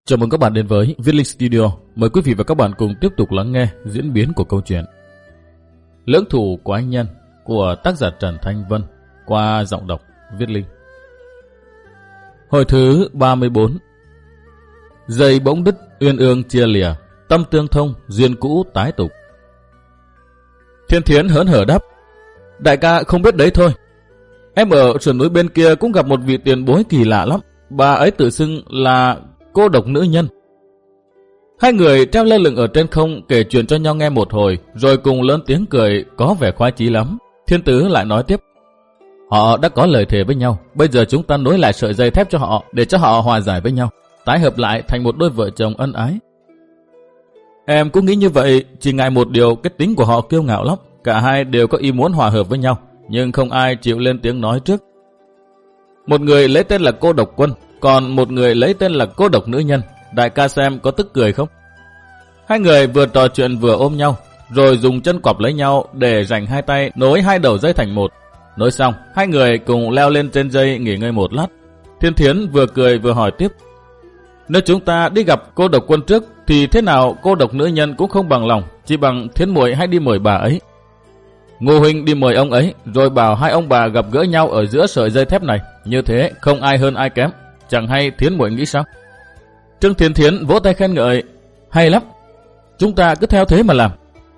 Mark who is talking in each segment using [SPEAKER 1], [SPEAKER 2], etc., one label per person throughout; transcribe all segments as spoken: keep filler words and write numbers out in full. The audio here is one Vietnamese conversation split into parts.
[SPEAKER 1] Chào mừng các bạn đến với Viết Linh Studio. Mời quý vị và các bạn cùng tiếp tục lắng nghe diễn biến của câu chuyện Lưỡng thủ quái nhân của tác giả Trần Thanh Vân qua giọng đọc Viết Linh. Hồi thứ ba mươi bốn. Dây bỗng đứt, uyên ương chia lìa, tâm tương thông, duyên cũ tái tục. Thiên Thiến hớn hở đáp: Đại ca không biết đấy thôi. Em ở sườn núi bên kia cũng gặp một vị tiền bối kỳ lạ lắm. Bà ấy tự xưng là cô độc nữ nhân. Hai người treo lơ lửng ở trên không kể chuyện cho nhau nghe một hồi, rồi cùng lớn tiếng cười có vẻ khoái chí lắm. Thiên Tứ lại nói tiếp: Họ đã có lời thề với nhau, bây giờ chúng ta nối lại sợi dây thép cho họ để cho họ hòa giải với nhau, tái hợp lại thành một đôi vợ chồng ân ái. Em cũng nghĩ như vậy, chỉ ngại một điều, cái tính của họ kiêu ngạo lắm. Cả hai đều có ý muốn hòa hợp với nhau, nhưng không ai chịu lên tiếng nói trước. Một người lấy tên là cô độc quân, còn một người lấy tên là cô độc nữ nhân. Đại ca xem có tức cười không? Hai người vừa trò chuyện vừa ôm nhau, rồi dùng chân quặp lấy nhau để rảnh hai tay nối hai đầu dây thành một. Nối xong, hai người cùng leo lên trên dây nghỉ ngơi một lát. Thiên Thiến vừa cười vừa hỏi tiếp: Nếu chúng ta đi gặp cô độc quân trước thì thế nào cô độc nữ nhân cũng không bằng lòng, chỉ bằng Thiến muội hãy đi mời bà ấy. Ngô huynh đi mời ông ấy, rồi bảo hai ông bà gặp gỡ nhau ở giữa sợi dây thép này, như thế không ai hơn ai kém. Chẳng hay Thiến muội nghĩ sao? Trương Thiên Thiến vỗ tay khen ngợi: Hay lắm, chúng ta cứ theo thế mà làm.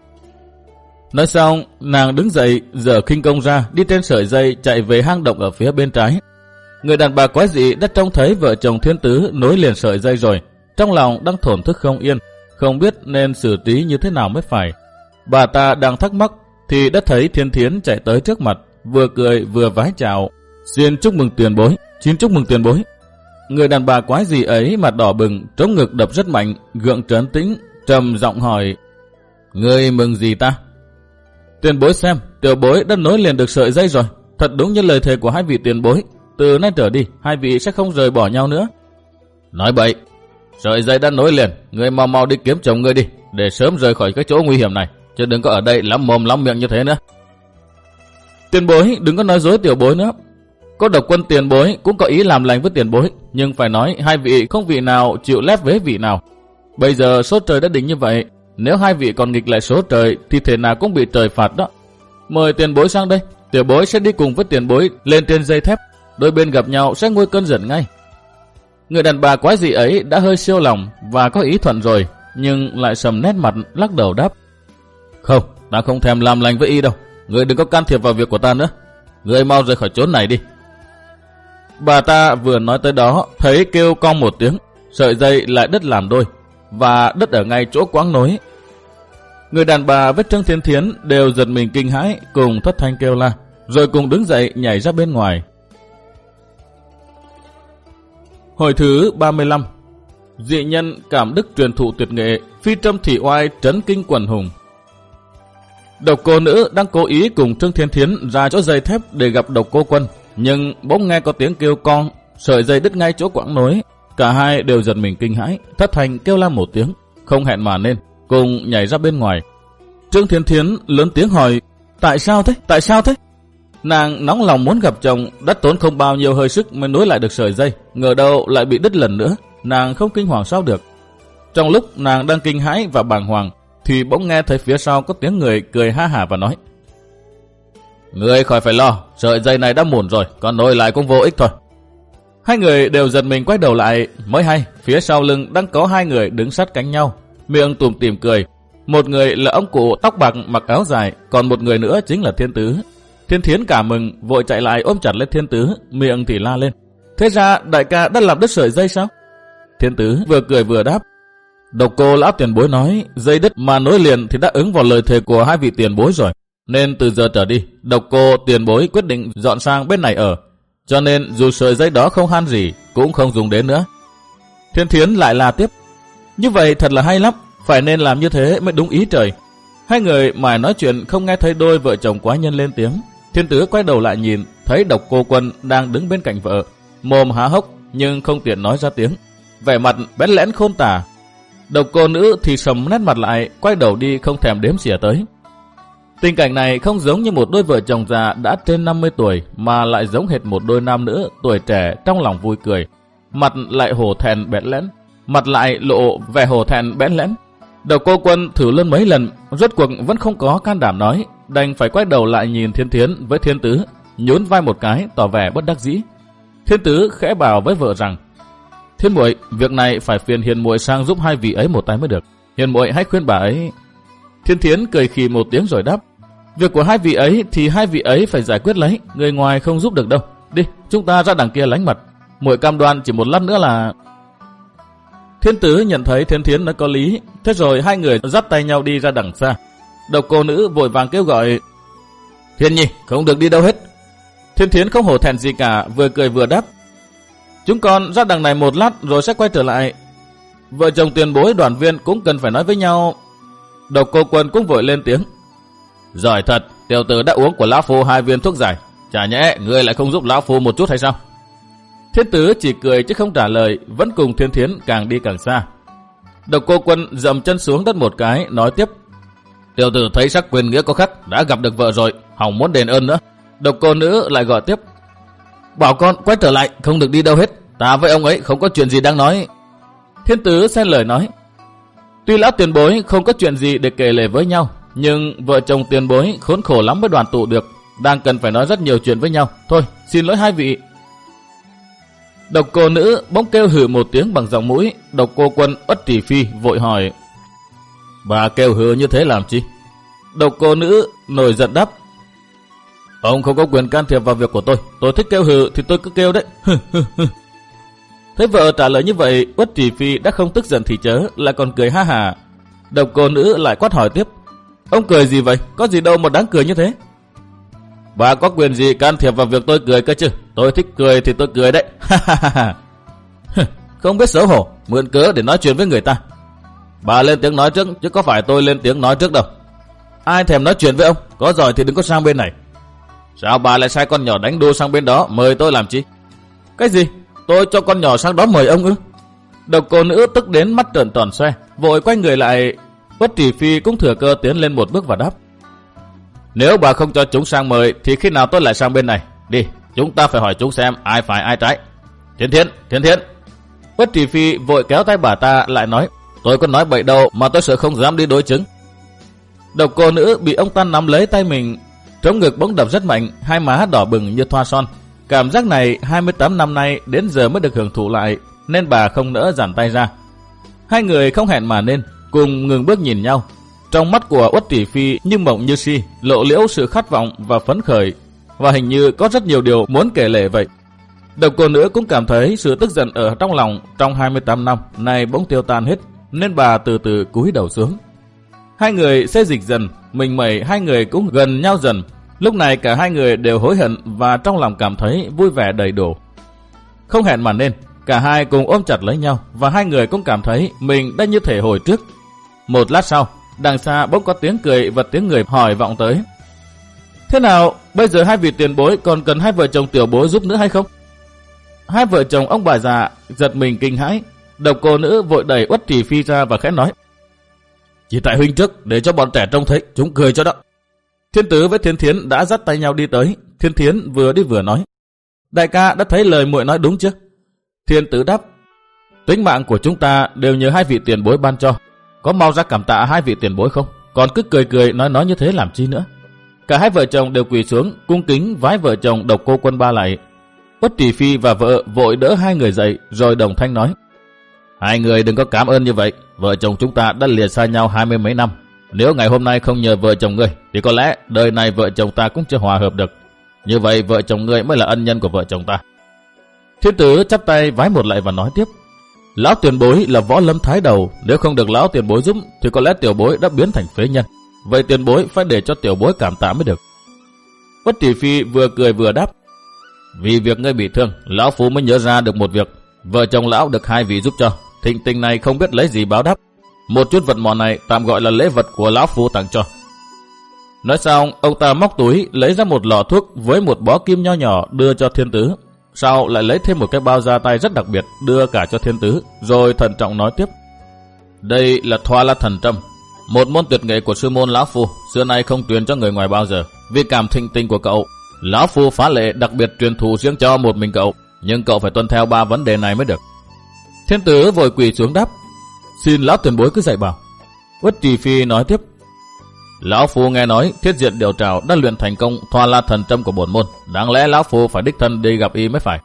[SPEAKER 1] Nói xong, nàng đứng dậy, giở khinh công ra, đi trên sợi dây chạy về hang động ở phía bên trái. Người đàn bà quái dị đã trông thấy vợ chồng Thiên Tứ nối liền sợi dây rồi, trong lòng đang thổn thức không yên, không biết nên xử trí như thế nào mới phải. Bà ta đang thắc mắc thì đã thấy Thiên Thiến chạy tới trước mặt, vừa cười vừa vái chào: Xin chúc mừng tiền bối, xin chúc mừng tiền bối. Người đàn bà quái gì ấy mặt đỏ bừng, trống ngực đập rất mạnh, gượng trấn tĩnh, trầm giọng hỏi: Ngươi mừng gì ta? Tiền bối xem, tiểu bối đã nối liền được sợi dây rồi. Thật đúng như lời thề của hai vị tiền bối, từ nay trở đi hai vị sẽ không rời bỏ nhau nữa. Nói bậy, sợi dây đã nối liền, ngươi mau mau đi kiếm chồng ngươi đi, để sớm rời khỏi cái chỗ nguy hiểm này, chứ đừng có ở đây lắm mồm lắm miệng như thế nữa. Tiền bối đừng có nói dối tiểu bối nữa. Có độc quân tiền bối cũng có ý làm lành với tiền bối, nhưng phải nói hai vị không vị nào chịu lép vế vị nào. Bây giờ số trời đã định như vậy, nếu hai vị còn nghịch lại số trời thì thể nào cũng bị trời phạt đó. Mời tiền bối sang đây, tiểu bối sẽ đi cùng với tiền bối lên trên dây thép, đôi bên gặp nhau sẽ nguôi cơn giận ngay. Người đàn bà quái dị ấy đã hơi siêu lòng và có ý thuận rồi, nhưng lại sầm nét mặt lắc đầu đáp: Không, ta không thèm làm lành với y đâu, người đừng có can thiệp vào việc của ta nữa, người mau rời khỏi chốn này đi. Bà ta vừa nói tới đó, thấy kêu cong một tiếng, sợi dây lại đứt làm đôi, và đứt ở ngay chỗ quãng nối. Người đàn bà với Trương Thiên Thiến đều giật mình kinh hãi, cùng thất thanh kêu la, rồi cùng đứng dậy nhảy ra bên ngoài. Hồi thứ ba mươi lăm. Dị nhân cảm đức truyền thụ tuyệt nghệ, phi trâm thị oai trấn kinh quần hùng. Độc cô nữ đang cố ý cùng Trương Thiên Thiến ra chỗ dây thép để gặp độc cô quân, nhưng bỗng nghe có tiếng kêu con, sợi dây đứt ngay chỗ quãng nối. Cả hai đều giật mình kinh hãi, thất thanh kêu la một tiếng, không hẹn mà nên, cùng nhảy ra bên ngoài. Trương Thiên Thiến lớn tiếng hỏi: Tại sao thế? Tại sao thế? Nàng nóng lòng muốn gặp chồng, đã tốn không bao nhiêu hơi sức mới nối lại được sợi dây, ngờ đâu lại bị đứt lần nữa. Nàng không kinh hoàng sao được. Trong lúc nàng đang kinh hãi và bàng hoàng, thì bỗng nghe thấy phía sau có tiếng người cười ha hả và nói: Ngươi khỏi phải lo, sợi dây này đã mủn rồi, còn nối lại cũng vô ích thôi. Hai người đều giật mình quay đầu lại, mới hay phía sau lưng đang có hai người đứng sát cánh nhau, miệng tủm tỉm cười. Một người là ông cụ tóc bạc mặc áo dài, còn một người nữa chính là Thiên Tứ. Thiên Thiến cả mừng, vội chạy lại ôm chặt lấy Thiên Tứ, miệng thì la lên: Thế ra đại ca đã làm đứt sợi dây sao? Thiên Tứ vừa cười vừa đáp: Độc cô lão tiền bối nói dây đứt mà nối liền thì đã ứng vào lời thề của hai vị tiền bối rồi, nên từ giờ trở đi độc cô tiền bối quyết định dọn sang bên này ở, cho nên dù sợi dây đó không han gì cũng không dùng đến nữa. Thiên Thiến lại la tiếp: Như vậy thật là hay lắm, phải nên làm như thế mới đúng ý trời. Hai người mải nói chuyện không nghe thấy đôi vợ chồng quái nhân lên tiếng. Thiên Tứ quay đầu lại nhìn, thấy độc cô quân đang đứng bên cạnh vợ, mồm há hốc nhưng không tiện nói ra tiếng, vẻ mặt bẽn lẽn khôn tả. Độc cô nữ thì sầm nét mặt lại, quay đầu đi không thèm đếm xỉa tới. Tình cảnh này không giống như một đôi vợ chồng già đã trên năm mươi tuổi, mà lại giống hệt một đôi nam nữ tuổi trẻ trong lòng vui cười, mặt lại hổ thẹn bẽn lẽn, mặt lại lộ vẻ hổ thẹn bẽn lẽn. Độc Cô Quân thử luôn mấy lần, rốt cuộc vẫn không có can đảm nói, đành phải quay đầu lại nhìn Thiên Thiến với Thiên Tứ, nhún vai một cái tỏ vẻ bất đắc dĩ. Thiên Tứ khẽ bảo với vợ rằng: Thiên muội, việc này phải phiền Hiền muội sang giúp hai vị ấy một tay mới được. Hiền muội hãy khuyên bà ấy. Thiên Thiến cười khì một tiếng rồi đáp: Việc của hai vị ấy thì hai vị ấy phải giải quyết lấy, người ngoài không giúp được đâu. Đi, chúng ta ra đằng kia lánh mặt. Muội cam đoan chỉ một lát nữa là... Thiên Tứ nhận thấy Thiên Thiến nói có lý, thế rồi hai người dắt tay nhau đi ra đằng xa. Độc Cô Nữ vội vàng kêu gọi: Thiên Nhi, không được đi đâu hết. Thiên Thiến không hổ thẹn gì cả, vừa cười vừa đáp: Chúng con ra đằng này một lát rồi sẽ quay trở lại. Vợ chồng tiền bối đoàn viên cũng cần phải nói với nhau. Độc Cô Quân cũng vội lên tiếng: Giỏi thật, tiểu tử đã uống của lão phu hai viên thuốc giải, chả nhẽ ngươi lại không giúp lão phu một chút hay sao? Thiên Tứ chỉ cười chứ không trả lời, vẫn cùng Thiên Thiến càng đi càng xa. Độc Cô Quân dậm chân xuống đất một cái, nói tiếp: Tiểu tử thấy sắc quyền nghĩa có khắc, đã gặp được vợ rồi, hỏng muốn đền ơn nữa. Độc Cô Nữ lại gọi tiếp: Bảo con quay trở lại, không được đi đâu hết, ta với ông ấy không có chuyện gì đang nói. Thiên Tứ xen lời nói: Tuy lão tiền bối không có chuyện gì để kể lể với nhau, nhưng vợ chồng tiền bối khốn khổ lắm mới đoàn tụ được, đang cần phải nói rất nhiều chuyện với nhau. Thôi, xin lỗi hai vị. Độc Cô Nữ bỗng kêu hừ một tiếng bằng giọng mũi. Độc Cô Quân Uất Trì Phi vội hỏi: Bà kêu hừ như thế làm chi? Độc Cô Nữ nổi giận đáp: Ông không có quyền can thiệp vào việc của tôi, tôi thích kêu hừ thì tôi cứ kêu đấy. Thấy vợ trả lời như vậy, Uất Trì Phi đã không tức giận thì chớ, lại còn cười ha hà. Độc Cô Nữ lại quát hỏi tiếp: Ông cười gì vậy? Có gì đâu mà đáng cười như thế? Bà có quyền gì can thiệp vào việc tôi cười cơ chứ? Tôi thích cười thì tôi cười đấy. Không biết xấu hổ, mượn cớ để nói chuyện với người ta. Bà lên tiếng nói trước, chứ có phải tôi lên tiếng nói trước đâu. Ai thèm nói chuyện với ông? Có giỏi thì đừng có sang bên này. Sao bà lại sai con nhỏ đánh đu sang bên đó, mời tôi làm chi? Cái gì? Tôi cho con nhỏ sang đó mời ông ư? Độc Cô Nữ tức đến mắt trợn tròn xoe, vội quay người lại. Uất Trì Phi cũng thừa cơ tiến lên một bước và đáp: Nếu bà không cho chúng sang mời thì khi nào tôi lại sang bên này? Đi, chúng ta phải hỏi chúng xem ai phải ai trái. Thiên Thiến, Thiên Thiến. Uất Trì Phi vội kéo tay bà ta lại nói: Tôi có nói bậy đâu mà tôi sợ không dám đi đối chứng. Độc Cô Nữ bị ông ta nắm lấy tay mình, trống ngực bỗng đập rất mạnh, hai má đỏ bừng như thoa son. Cảm giác này hai mươi tám năm nay đến giờ mới được hưởng thụ lại, nên bà không nỡ giãn tay ra. Hai người không hẹn mà nên, cùng ngừng bước nhìn nhau. Trong mắt của Uất Trì Phi như mộng như si, lộ liễu sự khát vọng và phấn khởi, và hình như có rất nhiều điều muốn kể lể vậy. Độc Cô Nữ cũng cảm thấy sự tức giận ở trong lòng trong hai mươi tám năm này bỗng tiêu tan hết, nên bà từ từ cúi đầu xuống. Hai người xê dịch dần, mình mẩy hai người cũng gần nhau dần. Lúc này cả hai người đều hối hận và trong lòng cảm thấy vui vẻ đầy đủ. Không hẹn mà nên, cả hai cùng ôm chặt lấy nhau và hai người cũng cảm thấy mình đã như thể hồi trước. Một lát sau, đằng xa bỗng có tiếng cười và tiếng người hỏi vọng tới: Thế nào, bây giờ hai vị tiền bối còn cần hai vợ chồng tiểu bối giúp nữa hay không? Hai vợ chồng ông bà già giật mình kinh hãi. Độc Cô Nữ vội đẩy Uất Trì Phi ra và khẽ nói: Chỉ tại huynh trước, để cho bọn trẻ trông thấy, chúng cười cho đó. Thiên Tứ với Thiên Thiến đã dắt tay nhau đi tới. Thiên Thiến vừa đi vừa nói: Đại ca đã thấy lời muội nói đúng chưa? Thiên Tứ đáp: Tính mạng của chúng ta đều nhờ hai vị tiền bối ban cho, có mau ra cảm tạ hai vị tiền bối không? Còn cứ cười cười nói nói như thế làm chi nữa? Cả hai vợ chồng đều quỳ xuống cung kính vái vợ chồng Độc Cô Quân ba lạy. Uất Trì Phi và vợ vội đỡ hai người dậy rồi đồng thanh nói: Hai người đừng có cảm ơn như vậy, vợ chồng chúng ta đã lìa xa nhau hai mươi mấy năm. Nếu ngày hôm nay không nhờ vợ chồng ngươi thì có lẽ đời này vợ chồng ta cũng chưa hòa hợp được. Như vậy vợ chồng ngươi mới là ân nhân của vợ chồng ta. Thiên Tứ chắp tay vái một lạy và nói tiếp: Lão tiền bối là võ lâm thái đầu, nếu không được lão tiền bối giúp thì có lẽ tiểu bối đã biến thành phế nhân. Vậy tiền bối phải để cho tiểu bối cảm tạ mới được. Uất Trì Phi vừa cười vừa đáp: Vì việc ngươi bị thương, lão phu mới nhớ ra được một việc. Vợ chồng lão được hai vị giúp cho, thịnh tình này không biết lấy gì báo đáp. Một chút vật mọn này tạm gọi là lễ vật của lão phu tặng cho. Nói xong, ông ta móc túi lấy ra một lọ thuốc với một bó kim nho nhỏ đưa cho Thiên Tứ. Sau lại lấy thêm một cái bao da tay rất đặc biệt đưa cả cho Thiên Tứ, rồi thận trọng nói tiếp: Đây là Thoa La Thần Trâm, một môn tuyệt nghệ của sư môn lão phu, xưa nay không truyền cho người ngoài bao giờ. Vì cảm thịnh tình của cậu, lão phu phá lệ đặc biệt truyền thụ riêng cho một mình cậu, nhưng cậu phải tuân theo ba vấn đề này mới được. Thiên tử vội quỳ xuống đáp: Xin lão tiền bối cứ dạy bảo. Uất Trì Phi nói tiếp: Lão phu nghe nói Thiết Diện Điều Trảo đã luyện thành công Thoa La Thần Châm của bổn môn, đáng lẽ lão phu phải đích thân đi gặp y mới phải.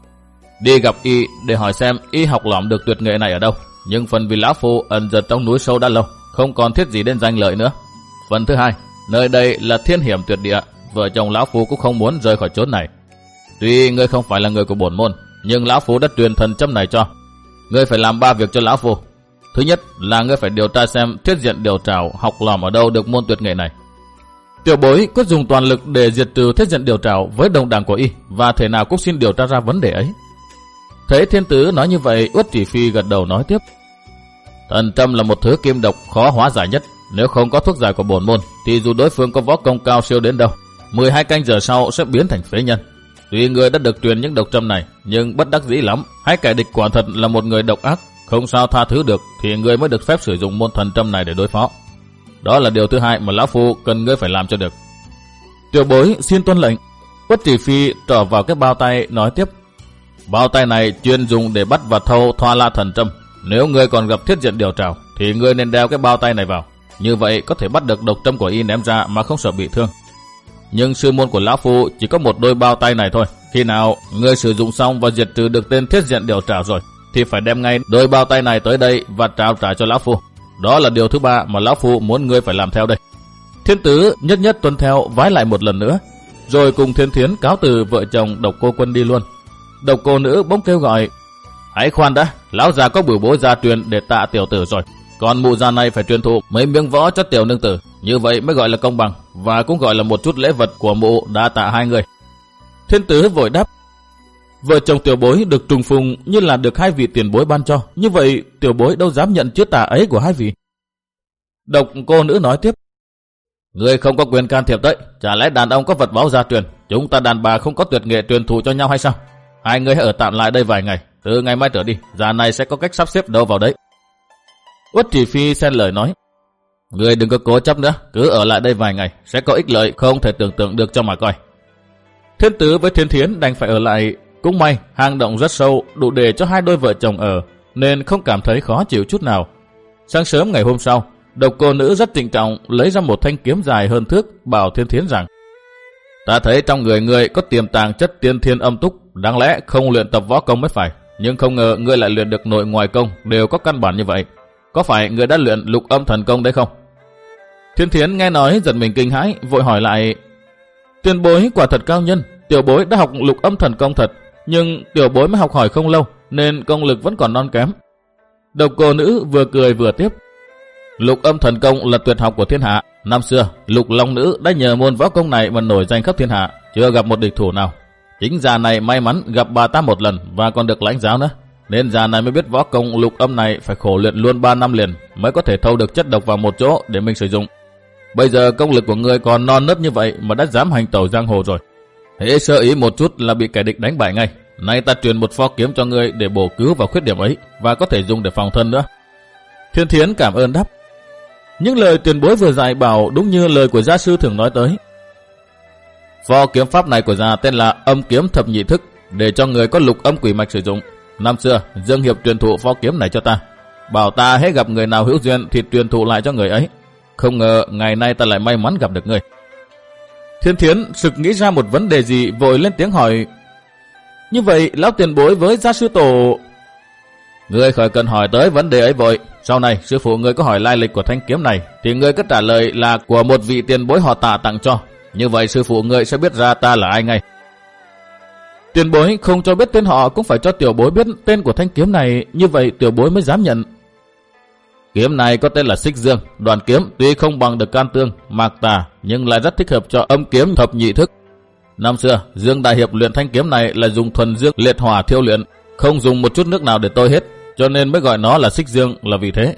[SPEAKER 1] Đi gặp y để hỏi xem y học lỏm được tuyệt nghệ này ở đâu, nhưng phần vì lão phu ẩn giật trong núi sâu đã lâu, không còn thiết gì đến danh lợi nữa. Phần thứ hai, nơi đây là thiên hiểm tuyệt địa, vợ chồng lão phu cũng không muốn rời khỏi chốn này. Tuy ngươi không phải là người của bổn môn, nhưng lão phu đã truyền thần châm này cho ngươi. Phải làm ba việc cho lão phu. Thứ nhất là ngươi phải điều tra xem Thiết Diện Điều Trảo học lỏm ở đâu được môn tuyệt nghệ này. Tiểu bối có dùng toàn lực để diệt trừ Thiết Diện Điều Trảo với đồng đảng của y, và thể nào cũng xin điều tra ra vấn đề ấy. Thấy thiên tử nói như vậy, Uất Trì Phi gật đầu nói tiếp: Thần châm là một thứ kim độc khó hóa giải nhất, nếu không có thuốc giải của bổn môn thì dù đối phương có võ công cao siêu đến đâu, mười hai canh giờ sau sẽ biến thành phế nhân. Tuy người đã được truyền những độc châm này, nhưng bất đắc dĩ lắm, hay kẻ địch quả thật là một người độc ác, không sao tha thứ được, thì người mới được phép sử dụng môn thần châm này để đối phó. Đó là điều thứ hai mà lão phu cần ngươi phải làm cho được. Tiểu bối xin tuân lệnh. Uất Trì Phi trỏ vào cái bao tay nói tiếp: Bao tay này chuyên dùng để bắt và thâu Thoa La Thần Châm. Nếu ngươi còn gặp Thiết Diện Điều Trảo thì ngươi nên đeo cái bao tay này vào, như vậy có thể bắt được độc châm của y ném ra mà không sợ bị thương. Nhưng sư môn của lão phu chỉ có một đôi bao tay này thôi. Khi nào ngươi sử dụng xong và diệt trừ được tên Thiết Diện Điều Trảo rồi thì phải đem ngay đôi bao tay này tới đây và trao trả cho lão phu. Đó là điều thứ ba mà lão phu muốn ngươi phải làm theo đây. Thiên tử nhất nhất tuân theo, vái lại một lần nữa, rồi cùng Thiên Thiến cáo từ vợ chồng Độc Cô Quân đi luôn. Độc cô nữ bỗng kêu gọi: Hãy khoan đã, lão già có bửu bối gia truyền để tạ tiểu tử rồi, còn mụ già này phải truyền thụ mấy miếng võ cho tiểu nương tử, như vậy mới gọi là công bằng, và cũng gọi là một chút lễ vật của mụ đã tạ hai người. Thiên tử vội đáp: Vợ chồng tiểu bối được trùng phùng như là được hai vị tiền bối ban cho, như vậy tiểu bối đâu dám nhận chữ tạ ấy của hai vị. Độc cô nữ nói tiếp: Ngươi không có quyền can thiệp tới, chả lẽ đàn ông có vật báo gia truyền, chúng ta đàn bà không có tuyệt nghệ truyền thụ cho nhau hay sao? Hai người hãy ở tạm lại đây vài ngày, từ ngày mai trở đi, già này sẽ có cách sắp xếp đâu vào đấy. Uất Trì Phi xen lời nói: Ngươi đừng có cố chấp nữa, cứ ở lại đây vài ngày, sẽ có ích lợi không thể tưởng tượng được cho mà coi. Thiên tử với Thiên Thiến đành phải ở lại. Cũng may hang động rất sâu, đủ để cho hai đôi vợ chồng ở, nên không cảm thấy khó chịu chút nào. Sáng sớm ngày hôm sau, độc cô nữ rất trịnh trọng lấy ra một thanh kiếm dài hơn thước, bảo Thiên Thiến rằng: Ta thấy trong người ngươi có tiềm tàng chất tiên thiên âm túc, đáng lẽ không luyện tập võ công mới phải, nhưng không ngờ ngươi lại luyện được nội ngoại công đều có căn bản như vậy. Có phải ngươi đã luyện lục âm thần công đấy không? Thiên Thiến nghe nói giật mình kinh hãi, vội hỏi lại: Tiền bối quả thật cao nhân, tiểu bối đã học lục âm thần công thật, nhưng tiểu bối mới học hỏi không lâu nên công lực vẫn còn non kém. Độc cô nữ vừa cười vừa tiếp: Lục âm thần công là tuyệt học của thiên hạ. Năm xưa Lục Long nữ đã nhờ môn võ công này mà nổi danh khắp thiên hạ, chưa gặp một địch thủ nào. Chính già này may mắn gặp bà ta một lần và còn được lãnh giáo nữa, nên già này mới biết võ công lục âm này phải khổ luyện luôn ba năm liền mới có thể thâu được chất độc vào một chỗ để mình sử dụng. Bây giờ công lực của ngươi còn non nớt như vậy mà đã dám hành tẩu giang hồ rồi. Hễ sơ ý một chút là bị kẻ địch đánh bại ngay. Nay ta truyền một pho kiếm cho ngươi để bổ cứu vào khuyết điểm ấy, và có thể dùng để phòng thân nữa. Thiên Thiến cảm ơn đáp: Những lời tiền bối vừa dạy bảo đúng như lời của gia sư thường nói tới. Pho kiếm pháp này của già tên là Âm Kiếm Thập Nhị Thức, để cho người có lục âm quỷ mạch sử dụng. Năm xưa Dương Hiệp truyền thụ pho kiếm này cho ta, bảo ta hễ gặp người nào hữu duyên thì truyền thụ lại cho người ấy. Không ngờ ngày nay ta lại may mắn gặp được ngươi. Thiên Thiến sực nghĩ ra một vấn đề gì, vội lên tiếng hỏi: Như vậy lão tiền bối với gia sư tổ... Ngươi khỏi cần hỏi tới vấn đề ấy vội. Sau này sư phụ ngươi có hỏi lai lịch của thanh kiếm này thì ngươi cứ trả lời là của một vị tiền bối họ Tạ tặng cho. Như vậy sư phụ ngươi sẽ biết ra ta là ai ngay. Tiền bối không cho biết tên họ cũng phải cho tiểu bối biết tên của thanh kiếm này, như vậy tiểu bối mới dám nhận. Kiếm này có tên là Xích Dương. Đoàn kiếm tuy không bằng được Can Tương, Mạc Tà, nhưng lại rất thích hợp cho Âm Kiếm Thập Nhị Thức. Năm xưa Dương Đại Hiệp luyện thanh kiếm này là dùng thuần dương liệt hỏa thiêu luyện, không dùng một chút nước nào để tôi hết, cho nên mới gọi nó là Xích Dương là vì thế.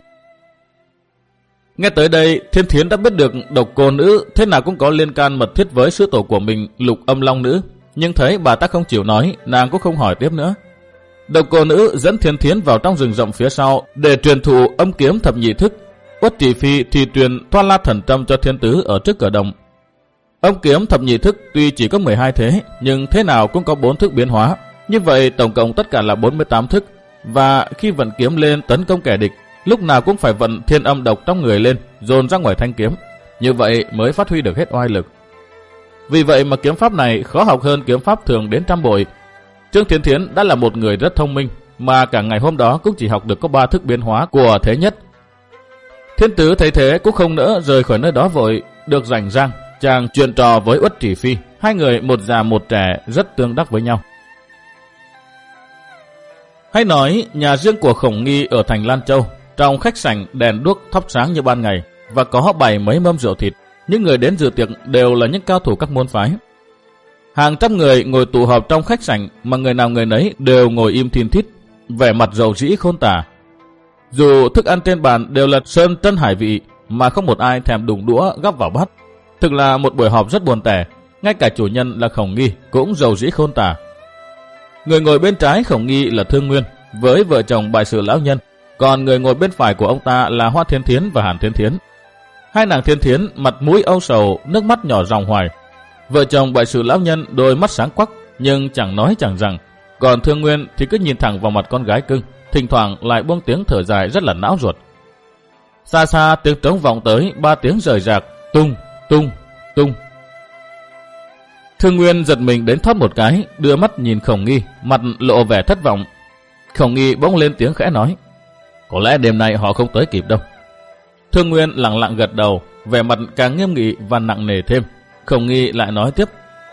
[SPEAKER 1] Nghe tới đây, Thiên Thiến đã biết được độc cô nữ thế nào cũng có liên can mật thiết với sư tổ của mình, Lục Âm Long nữ, nhưng thấy bà ta không chịu nói, nàng cũng không hỏi tiếp nữa. Độc cô nữ dẫn Thiên Thiến vào trong rừng rậm phía sau để truyền thụ Âm Kiếm Thập Nhị Thức. Uất Trì Phi thì truyền Thoa La Thần Châm cho Thiên Tứ ở trước cửa đồng. Âm Kiếm Thập Nhị Thức tuy chỉ có mười hai thế, nhưng thế nào cũng có bốn thức biến hóa. Như vậy tổng cộng tất cả là bốn mươi tám thức, và khi vận kiếm lên tấn công kẻ địch, lúc nào cũng phải vận thiên âm độc trong người lên, dồn ra ngoài thanh kiếm. Như vậy mới phát huy được hết oai lực. Vì vậy mà kiếm pháp này khó học hơn kiếm pháp thường đến trăm bội. Trương Thiến Thiến đã là một người rất thông minh, mà cả ngày hôm đó cũng chỉ học được có ba thức biến hóa của Thế Nhất. Thiên Tứ thấy thế cũng không nỡ rời khỏi nơi đó vội, được rảnh rang, chàng chuyện trò với Uất Chỉ Phi, hai người một già một trẻ rất tương đắc với nhau. Hay nói, nhà riêng của Khổng Nghi ở thành Lan Châu, trong khách sảnh đèn đuốc thắp sáng như ban ngày, và có bày mấy mâm rượu thịt. Những người đến dự tiệc đều là những cao thủ các môn phái. Hàng trăm người ngồi tụ họp trong khách sảnh, mà người nào người nấy đều ngồi im thin thít, vẻ mặt rầu rĩ khôn tả. Dù thức ăn trên bàn đều là sơn tân hải vị, mà không một ai thèm đụng đũa gắp vào bát. Thực là một buổi họp rất buồn tẻ. Ngay cả chủ nhân là Khổng Nghi cũng rầu rĩ khôn tả. Người ngồi bên trái Khổng Nghi là Thương Nguyên với vợ chồng Bại Sự lão nhân, còn người ngồi bên phải của ông ta là Hoa Thiên Thiến và Hàn Thiên Thiến. Hai nàng Thiên Thiến mặt mũi âu sầu, nước mắt nhỏ ròng hoài. Vợ chồng Bại Sự lão nhân đôi mắt sáng quắc nhưng chẳng nói chẳng rằng, còn Thương Nguyên thì cứ nhìn thẳng vào mặt con gái cưng, thỉnh thoảng lại buông tiếng thở dài rất là não ruột. Xa xa tiếng trống vọng tới, ba tiếng rời rạc, tung tung tung. Thương Nguyên giật mình đến thoát một cái, đưa mắt nhìn Khổng Nghi, mặt lộ vẻ thất vọng. Khổng Nghi bỗng lên tiếng khẽ nói, có lẽ đêm nay họ không tới kịp đâu. Thương Nguyên lặng lặng gật đầu, vẻ mặt càng nghiêm nghị và nặng nề thêm. Khổng Nghi lại nói tiếp,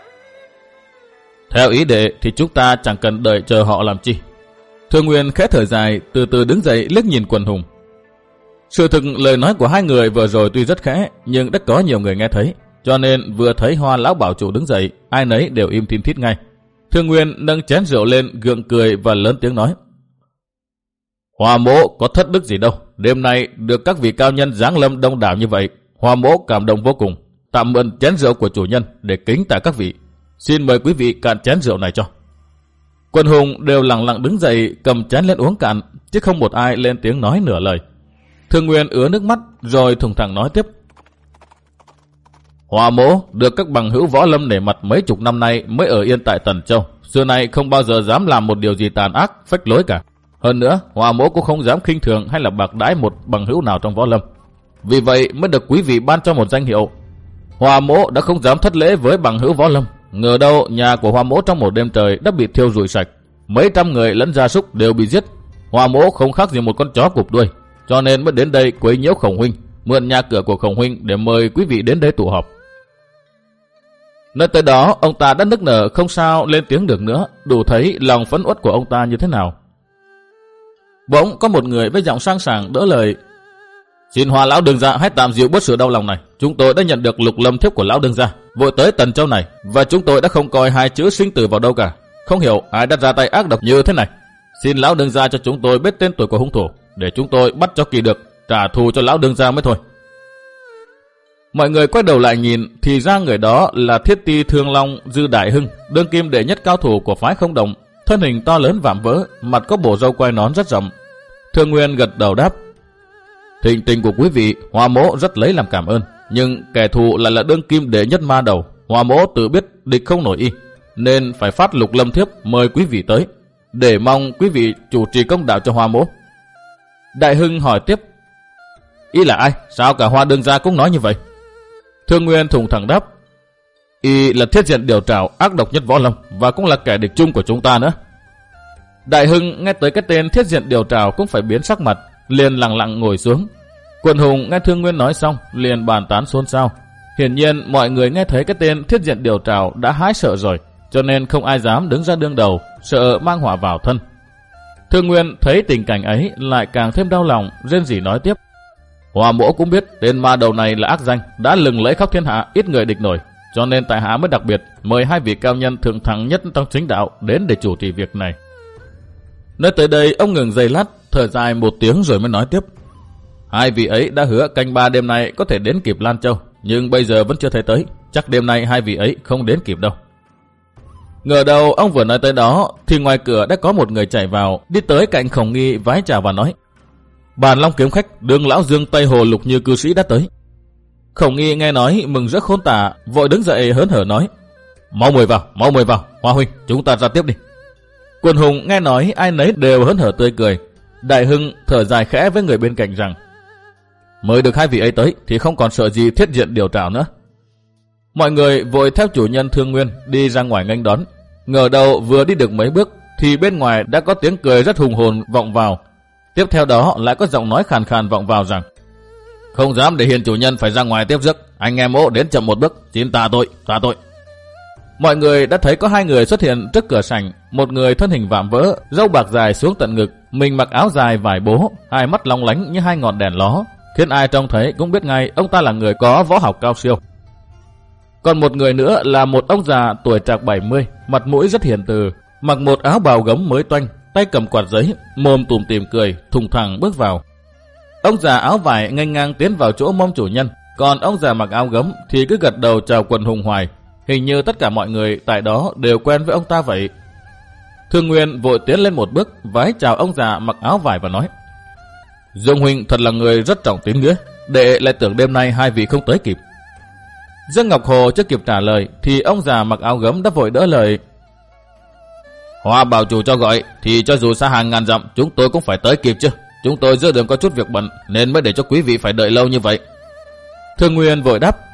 [SPEAKER 1] theo ý đệ thì chúng ta chẳng cần đợi chờ họ làm chi. Thương Nguyên khẽ thở dài, từ từ đứng dậy liếc nhìn quần hùng. Sự thực lời nói của hai người vừa rồi tuy rất khẽ, nhưng đã có nhiều người nghe thấy, cho nên vừa thấy Hoa lão bảo chủ đứng dậy, ai nấy đều im thin thít ngay. Thương Nguyên nâng chén rượu lên, gượng cười và lớn tiếng nói, Hoa mỗ có thất đức gì đâu, đêm nay được các vị cao nhân giáng lâm đông đảo như vậy, Hoa mỗ cảm động vô cùng, tạm mượn chén rượu của chủ nhân để kính tạ các vị. Xin mời quý vị cạn chén rượu này cho. Quần hùng đều lặng lặng đứng dậy, cầm chén lên uống cạn, chứ không một ai lên tiếng nói nửa lời. Thương Nguyên ứa nước mắt rồi thùng thẳng nói tiếp, Hoa mỗ được các bằng hữu võ lâm nể mặt mấy chục năm nay mới ở yên tại Tần Châu, xưa nay không bao giờ dám làm một điều gì tàn ác, phách lối cả. Hơn nữa, Hoa mỗ cũng không dám khinh thường hay là bạc đãi một bằng hữu nào trong võ lâm. Vì vậy mới được quý vị ban cho một danh hiệu. Hoa mỗ đã không dám thất lễ với bằng hữu võ lâm. Ngờ đâu nhà của Hoa mỗ trong một đêm trời đã bị thiêu rụi sạch, mấy trăm người lẫn gia súc đều bị giết. Hoa mỗ không khác gì một con chó cụp đuôi, cho nên mới đến đây quấy nhiễu Khổng huynh, mượn nhà cửa của Khổng huynh để mời quý vị đến đây tụ họp. Nơi tới đó ông ta đã nức nở không sao lên tiếng được nữa, đủ thấy lòng phẫn uất của ông ta như thế nào. Bỗng có một người với giọng sang sảng đỡ lời, xin Hoa lão đương gia hãy tạm dịu bớt sự đau lòng này. Chúng tôi đã nhận được lục lâm thiếp của lão đương gia, vội tới Tần Châu này, và chúng tôi đã không coi hai chữ sinh tử vào đâu cả. Không hiểu ai đã ra tay ác độc như thế này. Xin lão đương gia cho chúng tôi biết tên tuổi của hung thủ, để chúng tôi bắt cho kỳ được, trả thù cho lão đương gia mới thôi. Mọi người quay đầu lại nhìn, thì ra người đó là Thiết Ti Thương Long Dư Đại Hưng, đương kim đệ nhất cao thủ của phái Không Động, thân hình to lớn vạm vỡ, mặt có bộ râu quai nón rất rộng. Thương Nguyên gật đầu đáp, thịnh tình của quý vị, Hoa mỗ rất lấy làm cảm ơn, nhưng kẻ thù lại là đương kim đệ nhất ma đầu, Hoa mỗ tự biết địch không nổi y, nên phải phát lục lâm thiếp mời quý vị tới, để mong quý vị chủ trì công đạo cho Hoa mỗ. Đại Hưng hỏi tiếp, y là ai? Sao cả Hoa đương gia cũng nói như vậy? Thương Nguyên thùng thẳng đáp, y là thiết diện điều trảo ác độc nhất võ lâm, và cũng là kẻ địch chung của chúng ta nữa. Đại Hưng nghe tới cái tên thiết diện điều trảo cũng phải biến sắc mặt, liền lặng lặng ngồi xuống. Quần hùng nghe Thương Nguyên nói xong liền bàn tán xôn xao. Hiển nhiên mọi người nghe thấy cái tên thiết diện điều trảo đã hái sợ rồi, cho nên không ai dám đứng ra đương đầu, sợ mang họa vào thân. Thương Nguyên thấy tình cảnh ấy lại càng thêm đau lòng, rên rỉ nói tiếp, Hoa mỗ cũng biết tên ma đầu này là ác danh, đã lừng lẫy khắp thiên hạ, ít người địch nổi, cho nên tại hạ mới đặc biệt mời hai vị cao nhân thượng thẳng nhất trong chính đạo đến để chủ trì việc này. Nói tới đây ông ngừng giây lát, thở dài một tiếng rồi mới nói tiếp, hai vị ấy đã hứa canh ba đêm nay có thể đến kịp Lan Châu, nhưng bây giờ vẫn chưa thấy tới, chắc đêm nay hai vị ấy không đến kịp đâu. Ngờ đầu ông vừa nói tới đó thì ngoài cửa đã có một người chạy vào, đi tới cạnh Khổng Nghi vái chào và nói, Bàn Long kiếm khách đương lão Dương Tây Hồ Lục Như cư sĩ đã tới. Khổng Nghi nghe nói mừng rất khôn tả, vội đứng dậy hớn hở nói, mau mời vào, mau mời vào, Hoa huynh, chúng ta ra tiếp đi. Quần hùng nghe nói ai nấy đều hớn hở tươi cười. Đại Hưng thở dài khẽ với người bên cạnh rằng: mời được hai vị ấy tới thì không còn sợ gì thiết diện điều trảo nữa. Mọi người vội theo chủ nhân Thương Nguyên đi ra ngoài nghênh đón. Ngờ đầu vừa đi được mấy bước thì bên ngoài đã có tiếng cười rất hùng hồn vọng vào. Tiếp theo đó lại có giọng nói khàn khàn vọng vào rằng: không dám để hiền chủ nhân phải ra ngoài tiếp rước, anh em mỗ đến chậm một bước, xin tha tội, tha tội. Mọi người đã thấy có hai người xuất hiện trước cửa sảnh. Một người thân hình vạm vỡ, râu bạc dài xuống tận ngực, mình mặc áo dài vải bố, hai mắt long lánh như hai ngọn đèn ló, khiến ai trông thấy cũng biết ngay ông ta là người có võ học cao siêu. Còn một người nữa là một ông già tuổi trạc bảy mươi, mặt mũi rất hiền từ, mặc một áo bào gấm mới toanh, tay cầm quạt giấy, mồm tủm tỉm cười, thùng thẳng bước vào. Ông già áo vải nghênh ngang tiến vào chỗ mong chủ nhân, còn ông già mặc áo gấm thì cứ gật đầu chào quần hùng hoài. Hình như tất cả mọi người tại đó đều quen với ông ta vậy. Thương Nguyên vội tiến lên một bước, vái chào ông già mặc áo vải và nói: Dương huynh thật là người rất trọng tín nghĩa, đệ lại tưởng đêm nay hai vị không tới kịp. Dương Ngọc Hồ chưa kịp trả lời thì ông già mặc áo gấm đã vội đỡ lời: Hoa bảo chủ cho gọi thì cho dù xa hàng ngàn dặm chúng tôi cũng phải tới kịp chứ. Chúng tôi giữa đường có chút việc bận nên mới để cho quý vị phải đợi lâu như vậy. Thương Nguyên vội đáp: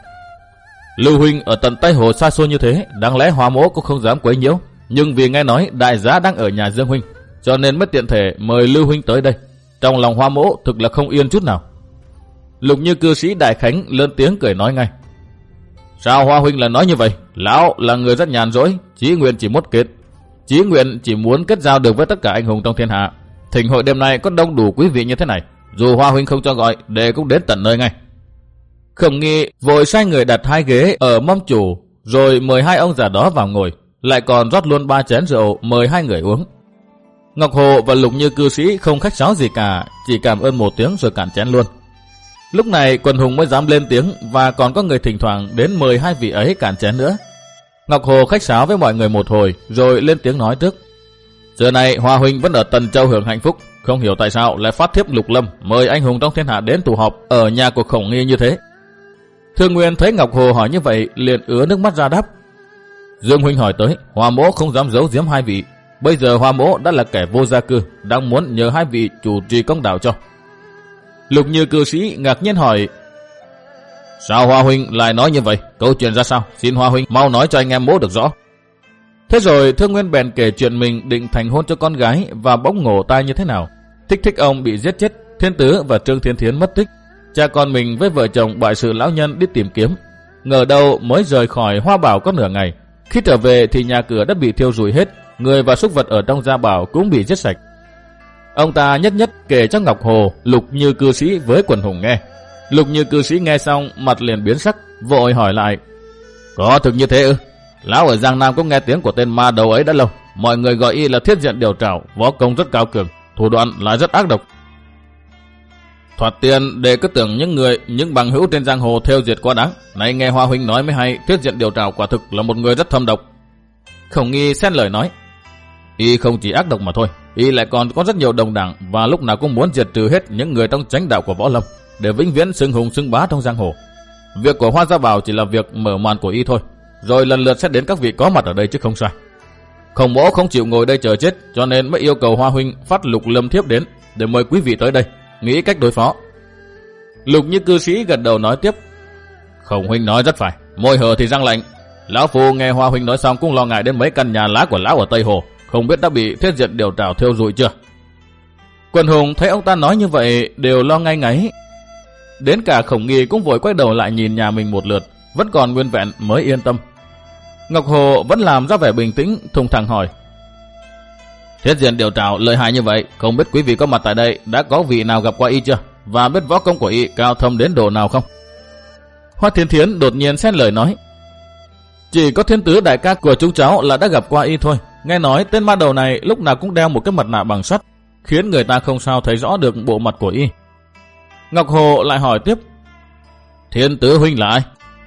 [SPEAKER 1] Lưu huynh ở tận Tây Hồ xa xôi như thế, đáng lẽ Hoa mỗ cũng không dám quấy nhiễu, nhưng vì nghe nói đại giá đang ở nhà Dương huynh, cho nên mới tiện thể mời Lưu huynh tới đây. Trong lòng Hoa mỗ thực là không yên chút nào. Lục Như cư sĩ Đại Khánh lớn tiếng cười nói ngay: Sao Hoa huynh lại nói như vậy? Lão là người rất nhàn rỗi, chí nguyện chỉ muốn kết, chí nguyện chỉ muốn kết giao được với tất cả anh hùng trong thiên hạ. Thịnh hội đêm nay có đông đủ quý vị như thế này, dù Hoa huynh không cho gọi, đệ cũng đến tận nơi ngay. Khổng Nghi vội sai người đặt hai ghế ở mâm chủ, rồi mời hai ông già đó vào ngồi, lại còn rót luôn ba chén rượu mời hai người uống. Ngọc Hồ và Lục Như cư sĩ không khách sáo gì cả, chỉ cảm ơn một tiếng rồi cạn chén luôn. Lúc này quần hùng mới dám lên tiếng, và còn có người thỉnh thoảng đến mời hai vị ấy cạn chén nữa. Ngọc Hồ khách sáo với mọi người một hồi rồi lên tiếng nói trước: Giờ này Hoa huynh vẫn ở Tần Châu hưởng hạnh phúc, không hiểu tại sao lại phát thiếp Lục Lâm mời anh hùng trong thiên hạ đến tụ họp ở nhà của Khổng Nghi như thế. Thương Nguyên thấy Ngọc Hồ hỏi như vậy liền ứa nước mắt ra đáp: Dương huynh hỏi tới, Hoa mỗ không dám giấu giếm hai vị. Bây giờ Hoa mỗ đã là kẻ vô gia cư, đang muốn nhờ hai vị chủ trì công đạo cho. Lục Như cư sĩ ngạc nhiên hỏi: Sao Hoa huynh lại nói như vậy? Câu chuyện ra sao? Xin Hoa huynh mau nói cho anh em mỗ được rõ. Thế rồi Thương Nguyên bèn kể chuyện mình định thành hôn cho con gái và bỗng ngổ tai như thế nào. Thích Thích ông bị giết chết, Thiên Tứ và Trương Thiên Thiến mất tích, cha con mình với vợ chồng bại sự lão nhân đi tìm kiếm. Ngờ đâu mới rời khỏi Hoa Bảo có nửa ngày, khi trở về thì nhà cửa đã bị thiêu rụi hết, người và súc vật ở trong gia bảo cũng bị giết sạch. Ông ta nhất nhất kể cho Ngọc Hồ, Lục Như cư sĩ với quần hùng nghe. Lục Như cư sĩ nghe xong mặt liền biến sắc, vội hỏi lại: Có thực như thế ư? Lão ở Giang Nam cũng nghe tiếng của tên ma đầu ấy đã lâu, mọi người gọi y là thiết diện điều trảo, võ công rất cao cường, thủ đoạn lại rất ác độc. Thoạt tiền để cứ tưởng những người, những bằng hữu trên giang hồ theo diệt quá đáng. Nay nghe Hoa huynh nói mới hay, thiết diện điều trảo quả thực là một người rất thâm độc. Khổng Nghi xen lời nói: Y không chỉ ác độc mà thôi, y lại còn có rất nhiều đồng đảng và lúc nào cũng muốn diệt trừ hết những người trong chánh đạo của võ lâm để vĩnh viễn xưng hùng xưng bá trong giang hồ. Việc của Hoa Gia Bảo chỉ là việc mở màn của y thôi, rồi lần lượt sẽ đến các vị có mặt ở đây chứ không sai. Khổng mỗ không chịu ngồi đây chờ chết, cho nên mới yêu cầu Hoa huynh phát Lục Lâm thiếp đến để mời quý vị tới đây, nghĩ cách đối phó. Lục Như cư sĩ gật đầu nói tiếp: Khổng huynh nói rất phải, môi hở thì răng lạnh. Lão phu nghe Hoa huynh nói xong cũng lo ngại đến mấy căn nhà lá của lão ở Tây Hồ, không biết đã bị thiết diện điều trảo thiêu rụi chưa. Quần hùng thấy ông ta nói như vậy đều lo ngay ngáy. Đến cả Khổng Nghi cũng vội quay đầu lại nhìn nhà mình một lượt, vẫn còn nguyên vẹn mới yên tâm. Ngọc Hồ vẫn làm ra vẻ bình tĩnh, thùng thẳng hỏi: Thiết diện điều trảo lợi hại như vậy, không biết quý vị có mặt tại đây đã có vị nào gặp qua y chưa, và biết võ công của y cao thâm đến độ nào không? Hoa Thiên Thiến đột nhiên xen lời nói: Chỉ có Thiên Tứ đại ca của chúng cháu là đã gặp qua y thôi. Nghe nói tên ma đầu này lúc nào cũng đeo một cái mặt nạ bằng sắt, khiến người ta không sao thấy rõ được bộ mặt của y. Ngọc Hồ lại hỏi tiếp: Thiên Tứ huynh là ai?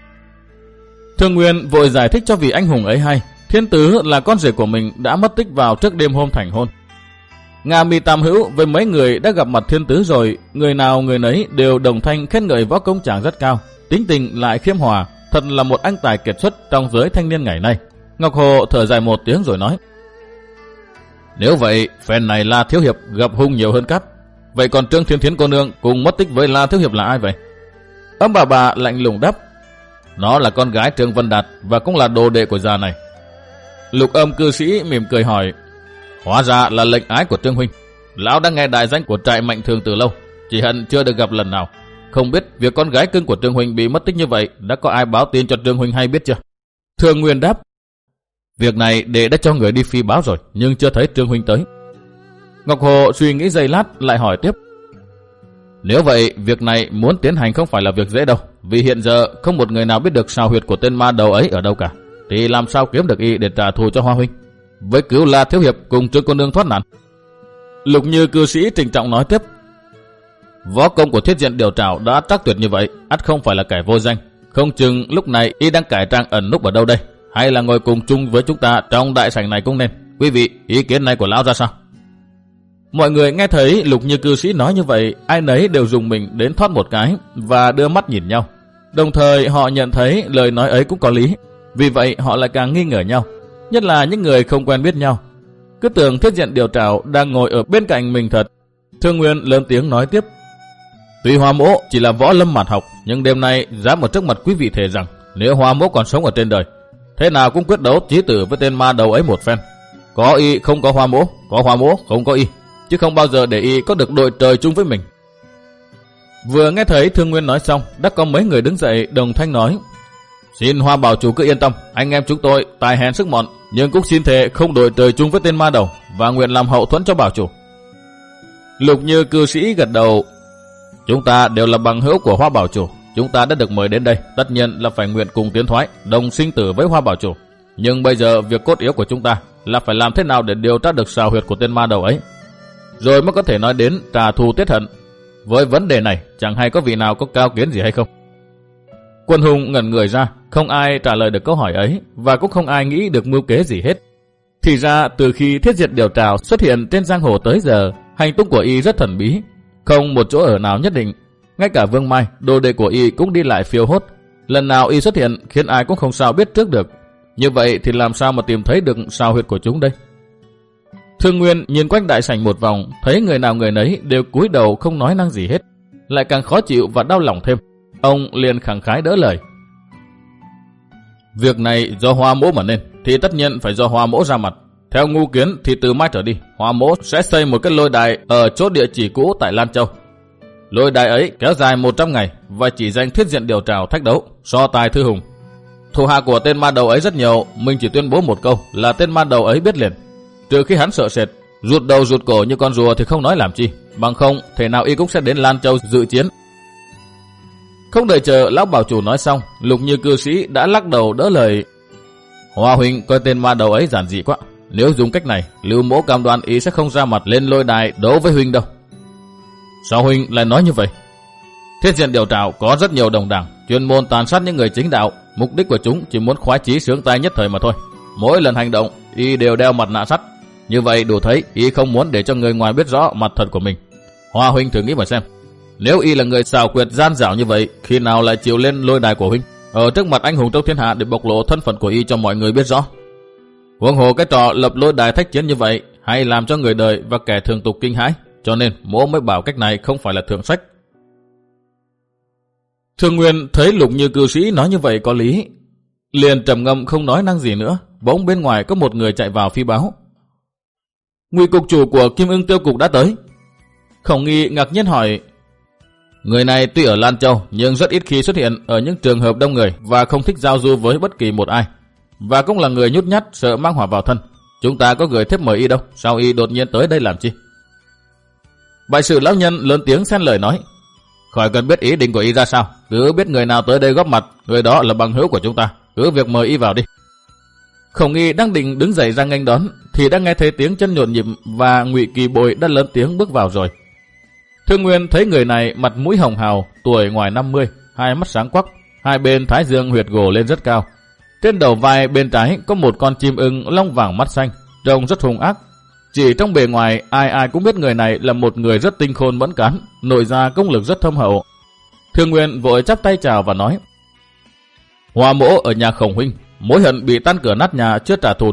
[SPEAKER 1] Thương Nguyên vội giải thích cho vị anh hùng ấy hay. Thiên Tứ là con rể của mình đã mất tích vào trước đêm hôm thành hôn. Nga Mi Tam Hữu với mấy người đã gặp mặt Thiên Tứ rồi, người nào người nấy đều đồng thanh khen ngợi võ công chàng rất cao, tính tình lại khiêm hòa, thật là một anh tài kiệt xuất trong giới thanh niên ngày nay. Ngọc Hồ thở dài một tiếng rồi nói: Nếu vậy, phen này La Thiếu Hiệp gặp hung nhiều hơn cát. Vậy còn Trương Thiên Thiến cô nương cùng mất tích với La Thiếu Hiệp là ai vậy? Âm bà bà lạnh lùng đáp. Nó là con gái Trương Vân Đạt và cũng là đồ đệ của già này. Lục Âm cư sĩ mỉm cười hỏi. Hóa ra là lệnh ái của Trương huynh. Lão đã nghe đại danh của trại Mạnh Thường từ lâu, chỉ hận chưa được gặp lần nào. Không biết việc con gái cưng của Trương huynh bị mất tích như vậy đã có ai báo tin cho Trương huynh hay biết chưa? Thương Nguyên đáp. Việc này đệ đã cho người đi phi báo rồi, nhưng chưa thấy Trương huynh tới. Ngọc Hồ suy nghĩ giây lát lại hỏi tiếp. Nếu vậy, việc này muốn tiến hành không phải là việc dễ đâu, vì hiện giờ không một người nào biết được sào huyệt của tên ma đầu ấy ở đâu cả, thì làm sao kiếm được y để trả thù cho Hoa huynh, với cứu La Thiếu Hiệp cùng Trương cô nương thoát nạn. Lục Như cư sĩ trịnh trọng nói tiếp. Võ công của Thiết Diện Điều Trảo đã trắc tuyệt như vậy, ắt không phải là kẻ vô danh. Không chừng lúc này y đang cải trang ẩn núp ở đâu đây, hay là ngồi cùng chung với chúng ta trong đại sảnh này cũng nên. Quý vị, ý kiến này của lão ra sao? Mọi người nghe thấy Lục Như cư sĩ nói như vậy, ai nấy đều dùng mình đến thoát một cái và đưa mắt nhìn nhau. Đồng thời họ nhận thấy lời nói ấy cũng có lý, vì vậy họ lại càng nghi ngờ nhau, nhất là những người không quen biết nhau. Cứ tưởng Thiết Diện Điều Trảo đang ngồi ở bên cạnh mình thật. Thương Nguyên lớn tiếng nói tiếp. Tuy Hoa mỗ chỉ là võ lâm mạt học, nhưng đêm nay dám ở trước mặt quý vị thề rằng nếu Hoa mỗ còn sống ở trên đời, thế nào cũng quyết đấu chí tử với tên ma đầu ấy một phen. Có y không có Hoa mỗ, có Hoa mỗ không có y, chứ không bao giờ để y có được đội trời chung với mình. Vừa nghe thấy Thương Nguyên nói xong, đã có mấy người đứng dậy đồng thanh nói. Xin Hoa bảo chủ cứ yên tâm, anh em chúng tôi tài hèn sức mọn, nhưng cũng xin thề không đội trời chung với tên ma đầu và nguyện làm hậu thuẫn cho bảo chủ. Lục Như cư sĩ gật đầu. Chúng ta đều là bằng hữu của Hoa bảo chủ, chúng ta đã được mời đến đây, tất nhiên là phải nguyện cùng tiến thoái, đồng sinh tử với Hoa bảo chủ. Nhưng bây giờ việc cốt yếu của chúng ta là phải làm thế nào để điều tra được sào huyệt của tên ma đầu ấy, rồi mới có thể nói đến trả thù tiết hận. Với vấn đề này chẳng hay có vị nào có cao kiến gì hay không? Quân hùng ngẩn người ra, không ai trả lời được câu hỏi ấy, và cũng không ai nghĩ được mưu kế gì hết. Thì ra từ khi Thiết Diệt Điều Trảo xuất hiện trên giang hồ tới giờ, hành tung của y rất thần bí, không một chỗ ở nào nhất định. Ngay cả Vương Mai, đồ đệ của y cũng đi lại phiêu hốt. Lần nào y xuất hiện khiến ai cũng không sao biết trước được. Như vậy thì làm sao mà tìm thấy được sào huyệt của chúng đây? Thương Nguyên nhìn quanh đại sảnh một vòng, thấy người nào người nấy đều cúi đầu không nói năng gì hết, lại càng khó chịu và đau lòng thêm. Ông liền khẳng khái đỡ lời. Việc này do Hoa mỗ mà nên, thì tất nhiên phải do Hoa mỗ ra mặt. Theo ngu kiến thì từ mai trở đi, Hoa mỗ sẽ xây một cái lôi đài ở chỗ địa chỉ cũ tại Lan Châu. Lôi đài ấy kéo dài một trăm ngày và chỉ danh Thiết Diện Điều Trảo thách đấu, so tài thư hùng. Thủ hạ của tên ma đầu ấy rất nhiều, mình chỉ tuyên bố một câu là tên ma đầu ấy biết liền. Trừ khi hắn sợ sệt, rụt đầu rụt cổ như con rùa thì không nói làm chi, bằng không thể nào y cũng sẽ đến Lan Châu dự chiến. Không đợi chờ lão bảo chủ nói xong, Lục Như cư sĩ đã lắc đầu đỡ lời. Hoa huynh coi tên ma đầu ấy giản dị quá, nếu dùng cách này, Lưu mỗ cam đoan ý sẽ không ra mặt lên lôi đài đấu với huynh đâu. Sao huynh lại nói như vậy? Thiết Diện Điều Trảo có rất nhiều đồng đảng, chuyên môn tàn sát những người chính đạo, mục đích của chúng chỉ muốn khoái chí sướng tay nhất thời mà thôi. Mỗi lần hành động, y đều đeo mặt nạ sắt, như vậy đủ thấy y không muốn để cho người ngoài biết rõ mặt thật của mình. Hoa huynh thử nghĩ mà xem, nếu y là người xảo quyệt gian dảo như vậy, khi nào lại chịu lên lôi đài của huynh, ở trước mặt anh hùng trong thiên hạ để bộc lộ thân phận của y cho mọi người biết rõ? Huống hồ cái trò lập lôi đài thách chiến như vậy hay làm cho người đời và kẻ thường tục kinh hãi, cho nên mỗ mới bảo cách này không phải là thượng sách. Thương Nguyên thấy Lục Như cư sĩ nói như vậy có lý, liền trầm ngâm không nói năng gì nữa. Bỗng bên ngoài có một người chạy vào phi báo. Ngụy cục chủ của Kim Ưng Tiêu cục đã tới. Khổng Nghi ngạc nhiên hỏi. Người này tuy ở Lan Châu nhưng rất ít khi xuất hiện ở những trường hợp đông người và không thích giao du với bất kỳ một ai, và cũng là người nhút nhát, sợ mang họa vào thân. Chúng ta có gửi thiếp mời y đâu, sao y đột nhiên tới đây làm chi? Bại sự lão nhân lớn tiếng xen lời nói. Khỏi cần biết ý định của y ra sao, cứ biết người nào tới đây góp mặt, người đó là bằng hữu của chúng ta, cứ việc mời y vào đi. Khổng Nghi đang định đứng dậy ra nghênh đón, thì đã nghe thấy tiếng chân nhộn nhịp và Ngụy Kỳ Bồi đã lớn tiếng bước vào rồi. Thương Nguyên thấy người này mặt mũi hồng hào, tuổi ngoài năm mươi, hai mắt sáng quắc, hai bên thái dương huyệt gồ lên rất cao. Trên đầu vai bên trái có một con chim ưng lông vàng mắt xanh, trông rất hung ác. Chỉ trong bề ngoài, ai ai cũng biết người này là một người rất tinh khôn mẫn cán, nội ra công lực rất thâm hậu. Thương Nguyên vội chắp tay chào và nói. Hoa mỗ ở nhà Khổng huynh, mối hận bị tan cửa nát nhà chưa trả thù được,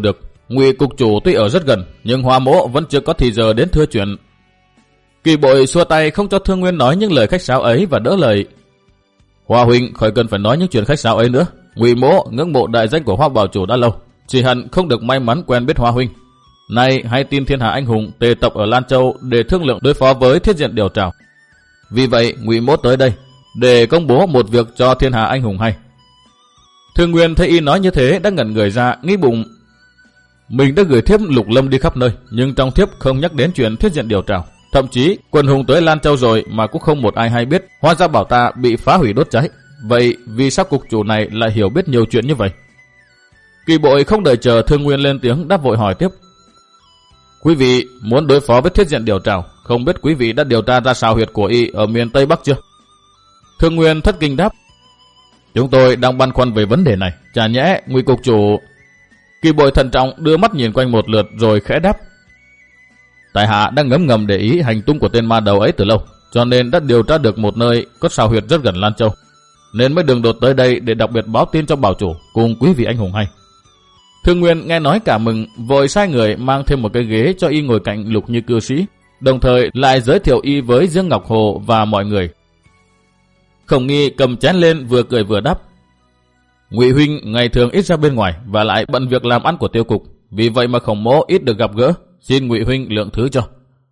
[SPEAKER 1] Ngụy cục chủ tuy ở rất gần, nhưng Hoa Mỗ vẫn chưa có thì giờ đến thưa chuyện. Kỳ Bội xua tay không cho Thương Nguyên nói những lời khách sáo ấy và đỡ lời. Hoa huynh khỏi cần phải nói những chuyện khách sáo ấy nữa. Ngụy Mỗ ngưỡng mộ đại danh của Hoa bảo chủ đã lâu, chỉ hận không được may mắn quen biết Hoa huynh. Nay hay tin thiên hạ anh hùng tề tập ở Lan Châu để thương lượng đối phó với Thiết Diện Điều Trảo. Vì vậy Ngụy Mỗ tới đây để công bố một việc cho thiên hạ anh hùng hay. Thương Nguyên thấy y nói như thế đã ngẩn người ra, nghĩ bụng mình đã gửi thiếp Lục Lâm đi khắp nơi, nhưng trong thiếp không nhắc đến chuyện Thiết Diện Điều Trảo. Thậm chí quần hùng tới Lan Châu rồi mà cũng không một ai hay biết. Hóa ra bảo ta bị phá hủy đốt cháy. Vậy vì sao cục chủ này lại hiểu biết nhiều chuyện như vậy? Kỳ Bội không đợi chờ Thương Nguyên lên tiếng, đáp vội hỏi tiếp. Quý vị muốn đối phó với Thiết Diện Điều Trảo, không biết quý vị đã điều tra ra sao huyệt của y ở miền Tây Bắc chưa? Thương Nguyên thất kinh đáp. Chúng tôi đang băn khoăn về vấn đề này. Chả nhẽ Ngụy cục chủ... Kỳ Bội thận trọng đưa mắt nhìn quanh một lượt rồi khẽ đáp. Tại hạ đang ngấm ngầm để ý hành tung của tên ma đầu ấy từ lâu, cho nên đã điều tra được một nơi có sao huyệt rất gần Lan Châu, nên mới đường đột tới đây để đặc biệt báo tin cho bảo chủ cùng quý vị anh hùng hay. Thương Nguyên nghe nói cả mừng, vội sai người mang thêm một cái ghế cho y ngồi cạnh Lục Như cư sĩ, đồng thời lại giới thiệu y với Dương Ngọc Hồ và mọi người. Khổng Nghi cầm chén lên vừa cười vừa đáp. Ngụy huynh ngày thường ít ra bên ngoài và lại bận việc làm ăn của tiêu cục, vì vậy mà Khổng Mỗ ít được gặp gỡ, xin Ngụy huynh lượng thứ cho.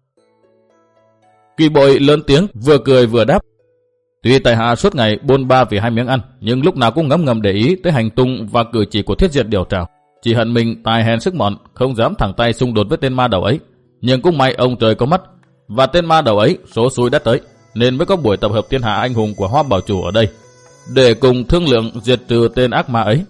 [SPEAKER 1] Kỳ Bội lớn tiếng vừa cười vừa đáp. Tuy tại hạ suốt ngày bôn ba vì hai miếng ăn, nhưng lúc nào cũng ngấm ngầm để ý tới hành tung và cử chỉ của Thiết Diện Điều Trảo. Chỉ hận mình tài hèn sức mọn, không dám thẳng tay xung đột với tên ma đầu ấy. Nhưng cũng may ông trời có mắt, và tên ma đầu ấy số xui đã tới, nên mới có buổi tập hợp thiên hạ anh hùng của Hoa bảo chủ ở đây, để cùng thương lượng diệt trừ tên ác ma ấy.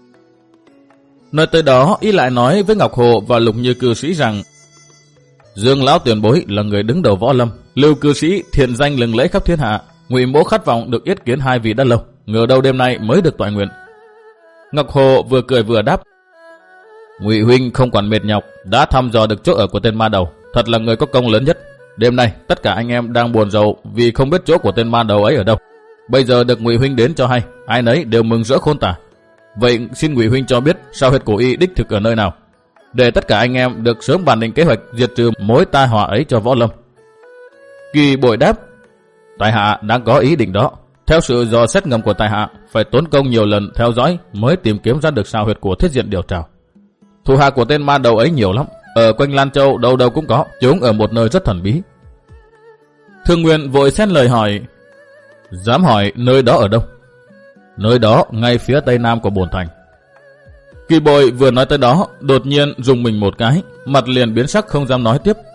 [SPEAKER 1] Nơi tới đó, y lại nói với Ngọc Hồ và Lục Như cư sĩ rằng Dương lão tiền bối là người đứng đầu võ lâm, Lưu cư sĩ thiện danh lừng lẫy khắp thiên hạ. Ngụy Mỗ khát vọng được yết kiến hai vị đã lâu, ngờ đâu đêm nay mới được toại nguyện. Ngọc Hồ vừa cười vừa đáp. Ngụy huynh không quản mệt nhọc, đã thăm dò được chỗ ở của tên ma đầu, thật là người có công lớn nhất. Đêm nay tất cả anh em đang buồn rầu vì không biết chỗ của tên ma đầu ấy ở đâu. Bây giờ được Ngụy huynh đến cho hay, ai nấy đều mừng rỡ khôn tả. Vậy xin Ngụy huynh cho biết sao huyệt của y đích thực ở nơi nào, để tất cả anh em được sớm bàn định kế hoạch diệt trừ mối tai họa ấy cho võ lâm. Kỳ Bội đáp. Tại hạ đang có ý định đó. Theo sự dò xét ngầm của tại hạ, phải tốn công nhiều lần theo dõi mới tìm kiếm ra được sao huyệt của Thiết Diện Điều Trảo. Thủ hạ của tên ma đầu ấy nhiều lắm, ở quanh Lan Châu đâu đâu cũng có, chúng ở một nơi rất thần bí. Thương Nguyên vội xen lời hỏi. Dám hỏi nơi đó ở đâu? Nơi đó ngay phía tây nam của Bồn Thành. Kỳ Bội vừa nói tới đó, đột nhiên rùng mình một cái, mặt liền biến sắc không dám nói tiếp.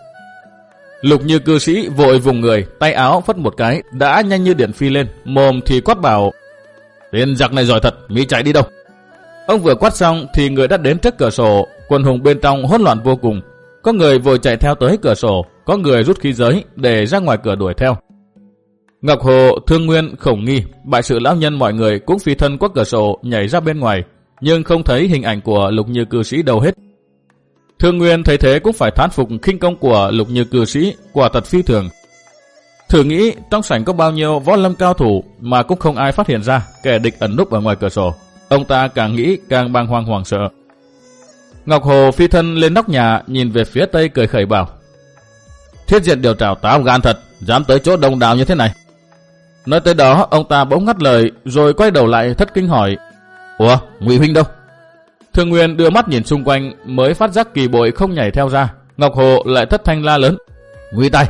[SPEAKER 1] Lục Như cư sĩ vội vùng người, tay áo phất một cái, đã nhanh như điện phi lên, mồm thì quát bảo. Tên giặc này giỏi thật, mi chạy đi đâu? Ông vừa quát xong thì người đã đến trước cửa sổ, quần hùng bên trong hỗn loạn vô cùng. Có người vội chạy theo tới cửa sổ, có người rút khí giới để ra ngoài cửa đuổi theo. Ngọc Hồ, Thương Nguyên, Khổng Nghi, bại sự lão nhân mọi người cũng phi thân qua cửa sổ nhảy ra bên ngoài, nhưng không thấy hình ảnh của Lục Như cư sĩ đâu hết. Thương Nguyên thấy thế cũng phải thán phục khinh công của Lục Như cư sĩ, quả thật phi thường. Thử nghĩ trong sảnh có bao nhiêu võ lâm cao thủ mà cũng không ai phát hiện ra kẻ địch ẩn núp ở ngoài cửa sổ. Ông ta càng nghĩ càng bàng hoàng hoảng sợ. Ngọc Hồ phi thân lên nóc nhà nhìn về phía tây cười khẩy bảo. Thiết Diện Điều Trảo táo gan thật, dám tới chỗ đông đảo như thế này. Nói tới đó ông ta bỗng ngắt lời rồi quay đầu lại thất kinh hỏi. Ủa, Ngụy huynh đâu? Thương Nguyên đưa mắt nhìn xung quanh mới phát giác Kỳ Bội không nhảy theo ra. Ngọc Hồ lại thất thanh la lớn. Ngụy Tài!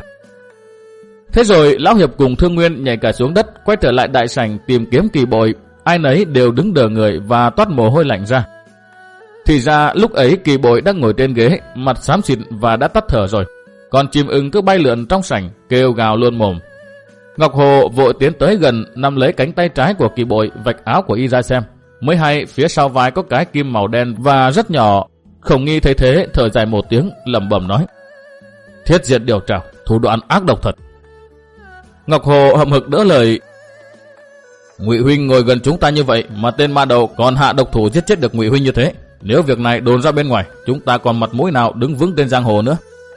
[SPEAKER 1] Thế rồi lão hiệp cùng Thương Nguyên nhảy cả xuống đất, quay trở lại đại sảnh tìm kiếm Kỳ Bội. Ai nấy đều đứng đờ người và toát mồ hôi lạnh ra. Thì ra lúc ấy Kỳ Bội đang ngồi trên ghế, mặt xám xịt và đã tắt thở rồi. Còn chim ưng cứ bay lượn trong sảnh, kêu gào luôn mồm. Ngọc Hồ vội tiến tới gần, nắm lấy cánh tay trái của Kỳ Bội, vạch áo của y ra xem. Mới hay phía sau vai có cái kim màu đen và rất nhỏ. Khổng Nghi thấy thế thở dài một tiếng, lẩm bẩm nói. Thiết Diện Điều Trảo, thủ đoạn ác độc thật. Ngọc Hồ hậm hực đỡ lời. Ngụy huynh ngồi gần chúng ta như vậy mà tên ma đầu còn hạ độc thủ giết chết được Ngụy huynh như thế. Nếu việc này đồn ra bên ngoài, chúng ta còn mặt mũi nào đứng vững trên giang hồ nữa.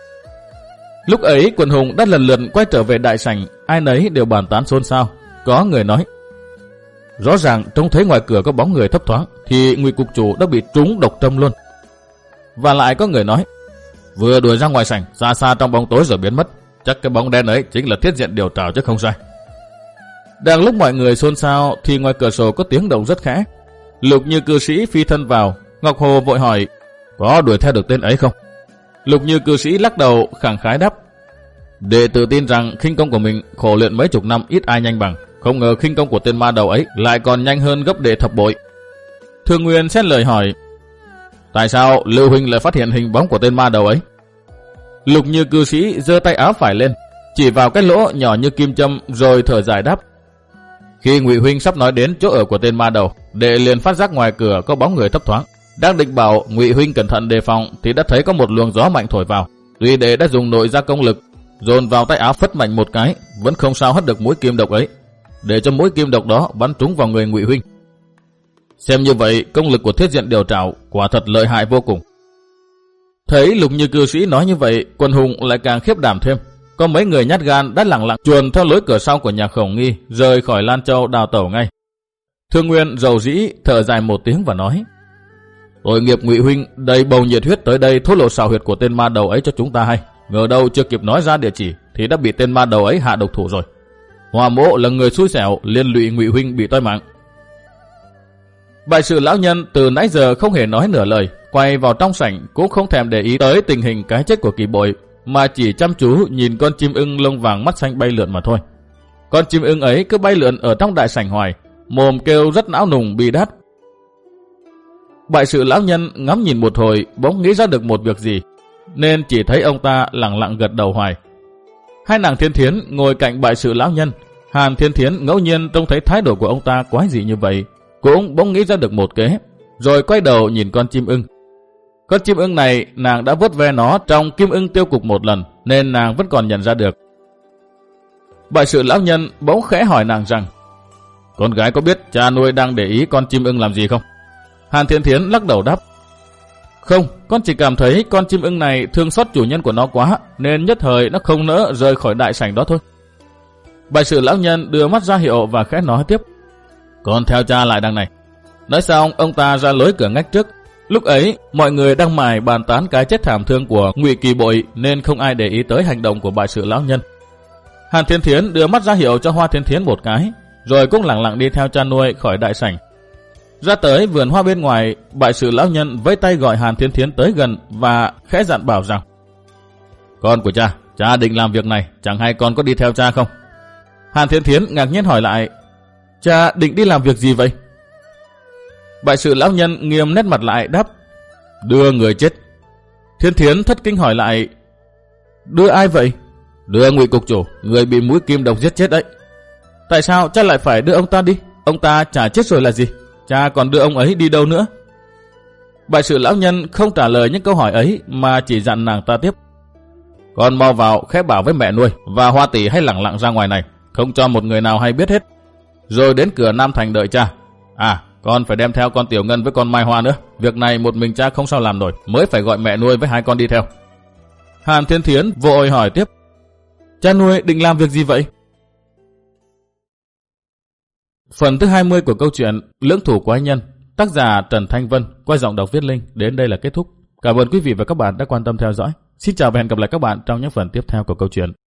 [SPEAKER 1] Lúc ấy quần hùng đã lần lượt quay trở về đại sảnh, ai nấy đều bàn tán xôn xao. Có người nói. Rõ ràng trông thấy ngoài cửa có bóng người thấp thoáng thì Ngụy cục chủ đã bị trúng độc châm luôn. và lại có người nói, vừa đuổi ra ngoài sảnh, xa xa trong bóng tối rồi biến mất. Chắc cái bóng đen ấy chính là Thiết Diện Điều Trảo chứ không sai. Đang lúc mọi người xôn xao thì ngoài cửa sổ có tiếng động rất khẽ. Lục Như cư sĩ phi thân vào. Ngọc Hồ vội hỏi, có đuổi theo được tên ấy không? Lục Như cư sĩ lắc đầu khẳng khái đáp, đệ tự tin rằng khinh công của mình khổ luyện mấy chục năm ít ai nhanh bằng. Không ngờ khinh công của tên ma đầu ấy lại còn nhanh hơn gấp đệ thập bội. Thương Nguyên xét lời hỏi, tại sao Lưu huynh lại phát hiện hình bóng của tên ma đầu ấy? Lục Như cư sĩ giơ tay áo phải lên, chỉ vào cái lỗ nhỏ như kim châm rồi thở dài đáp, khi Ngụy huynh sắp nói đến chỗ ở của tên ma đầu, đệ liền phát giác ngoài cửa có bóng người thấp thoáng. Đang định bảo Ngụy huynh cẩn thận đề phòng thì đã thấy có một luồng gió mạnh thổi vào. Tuy đệ đã dùng nội gia công lực dồn vào tay áo phất mạnh một cái, vẫn không sao hất được mũi kim độc ấy, để cho mũi kim độc đó bắn trúng vào người Ngụy huynh. Xem như vậy, công lực của Thiết Diện Điều Trảo quả thật lợi hại vô cùng. Thấy Lục Như cư sĩ nói như vậy, Quần Hùng lại càng khiếp đảm thêm. Có mấy người nhát gan đã lẳng lặng chuồn theo lối cửa sau của nhà Khổng Nghi, rời khỏi Lan Châu đào tẩu ngay. Thương Nguyên rầu rĩ thở dài một tiếng và nói, tội nghiệp Ngụy huynh đầy bầu nhiệt huyết tới đây thốt lộ xào huyệt của tên ma đầu ấy cho chúng ta hay. Ngờ đâu chưa kịp nói ra địa chỉ thì đã bị tên ma đầu ấy hạ độc thủ rồi. Hòa Mỗ là người xui xẻo liên lụy Ngụy huynh bị toi mạng. Bại sự lão nhân từ nãy giờ không hề nói nửa lời, quay vào trong sảnh cũng không thèm để ý tới tình hình cái chết của Kỳ Bội, mà chỉ chăm chú nhìn con chim ưng lông vàng mắt xanh bay lượn mà thôi. Con chim ưng ấy cứ bay lượn ở trong đại sảnh hoài, mồm kêu rất não nùng bi đát. Bại sự lão nhân ngắm nhìn một hồi bỗng nghĩ ra được một việc gì, nên chỉ thấy ông ta lặng lặng gật đầu hoài. Hai nàng Thiên Thiến ngồi cạnh bại sự lão nhân. Hàn Thiên Thiến ngẫu nhiên trông thấy thái độ của ông ta quái dị như vậy, cũng bỗng nghĩ ra được một kế, rồi quay đầu nhìn con chim ưng. Con chim ưng này nàng đã vuốt ve nó trong Kim Ưng Tiêu Cục một lần, nên nàng vẫn còn nhận ra được. Bại sự lão nhân bỗng khẽ hỏi nàng rằng, con gái có biết cha nuôi đang để ý con chim ưng làm gì không? Hàn Thiên Thiến lắc đầu đáp, không, con chỉ cảm thấy con chim ưng này thương xót chủ nhân của nó quá, nên nhất thời nó không nỡ rời khỏi đại sảnh đó thôi. Bại sự lão nhân đưa mắt ra hiệu và khẽ nói tiếp, con theo cha lại đằng này. Nói xong ông ta ra lối cửa ngách trước. Lúc ấy mọi người đang mải bàn tán cái chết thảm thương của Ngụy Kỳ Bội, nên không ai để ý tới hành động của bại sự lão nhân. Hàn Thiên Thiến đưa mắt ra hiệu cho Hoa Thiên Thiến một cái, rồi cũng lặng lặng đi theo cha nuôi khỏi đại sảnh. Ra tới vườn hoa bên ngoài, bại sự lão nhân vẫy tay gọi Hàn Thiên Thiến tới gần và khẽ dặn bảo rằng, con của cha, cha định làm việc này, chẳng hay con có đi theo cha không? Hàn Thiên Thiến ngạc nhiên hỏi lại, cha định đi làm việc gì vậy? Bại sự lão nhân nghiêm nét mặt lại đáp, đưa người chết. Thiên Thiến thất kinh hỏi lại, đưa ai vậy? Đưa Ngụy cục chủ, người bị mũi kim độc giết chết đấy. Tại sao cha lại phải đưa ông ta đi? Ông ta chả chết rồi là gì? Cha còn đưa ông ấy đi đâu nữa? Bại sự lão nhân không trả lời những câu hỏi ấy, mà chỉ dặn nàng ta tiếp, con mau vào khẽ bảo với mẹ nuôi và Hoa tỷ hãy lẳng lặng ra ngoài này, không cho một người nào hay biết hết, rồi đến cửa Nam Thành đợi cha. À, con phải đem theo con Tiểu Ngân với con Mai Hoa nữa. Việc này một mình cha không sao làm nổi, mới phải gọi mẹ nuôi với hai con đi theo. Hàn Thiên Thiến vội hỏi tiếp, cha nuôi định làm việc gì vậy? Phần thứ hai mươi của câu chuyện Lưỡng Thủ Quái Nhân, tác giả Trần Thanh Vân, qua giọng đọc Viết Linh, đến đây là kết thúc. Cảm ơn quý vị và các bạn đã quan tâm theo dõi. Xin chào và hẹn gặp lại các bạn trong những phần tiếp theo của câu chuyện.